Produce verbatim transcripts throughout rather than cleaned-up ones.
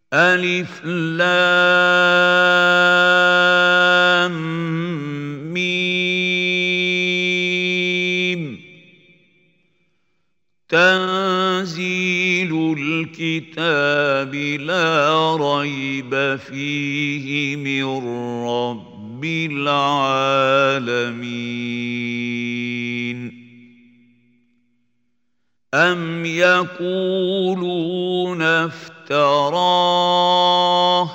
ألف لام ميم تنزيل الكتاب لا ريب فيه من رب العالمين أم يقولون افتراه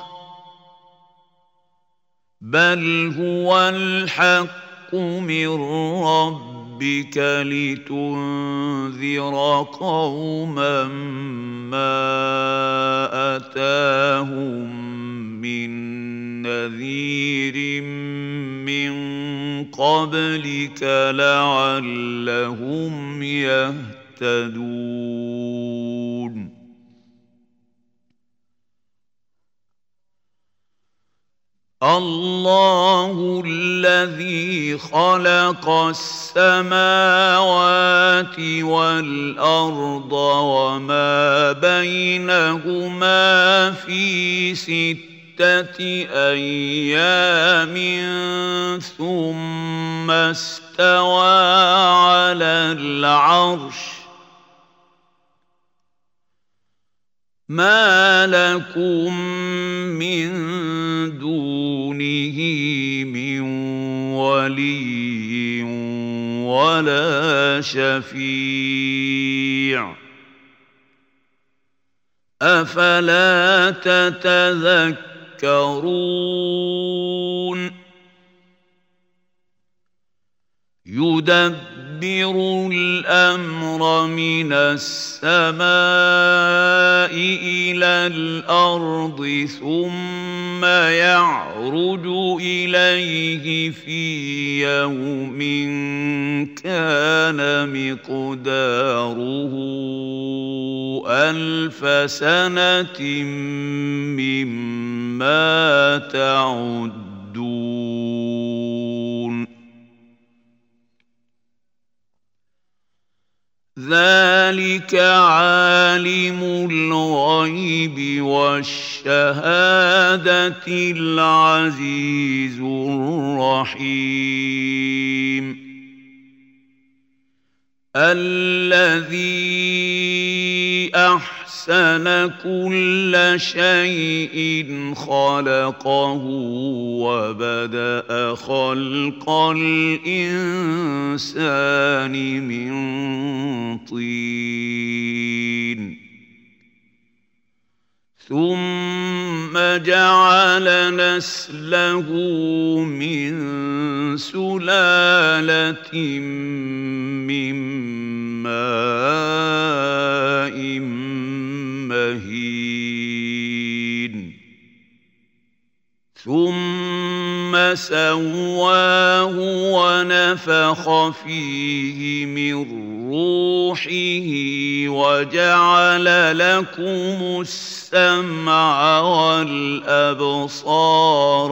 بل هو الحق من ربك لتنذر قوما ما أتاهم من نذير من قبلك لعلهم يهتدون الله الذي خلق السماوات والأرض وما بينهما في ستة أيام ثم استوى على العرش ما لكم من دونه من ولي ولا شفيع أفلا تتذكرون يدبر الأمر من السماء إلى الأرض ثم يعرج إليه في يوم كان مقداره ألف سنة مما تعدون ذلك عالم الغيب والشهادة العزيز الرحيم الذي أحسن كل شيء خلقه وبدأ خلق الإنسان من طين ثم جعل نسله من سلالة من ماء مهين ثم سواه ونفخ فيه من روحه وجعل لكم السمع والأبصار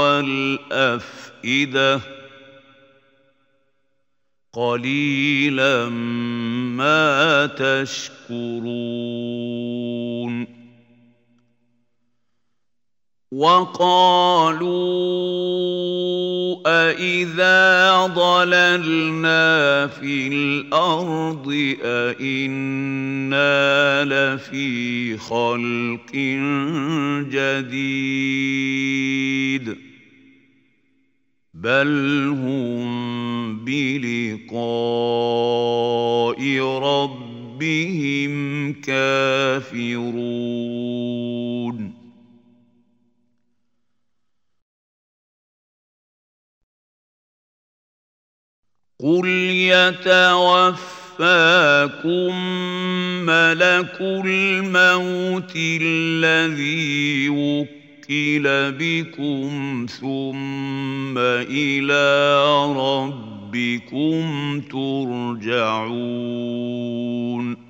والأفئدة قليلا ما تشكرون وقالوا أإذا ضللنا في الأرض أإنا لفي خلق جديد بل هم بلقاء ربهم كافرون قل يتوفاكم ملك الموت الذي وكل بكم ثم إلى ربكم ترجعون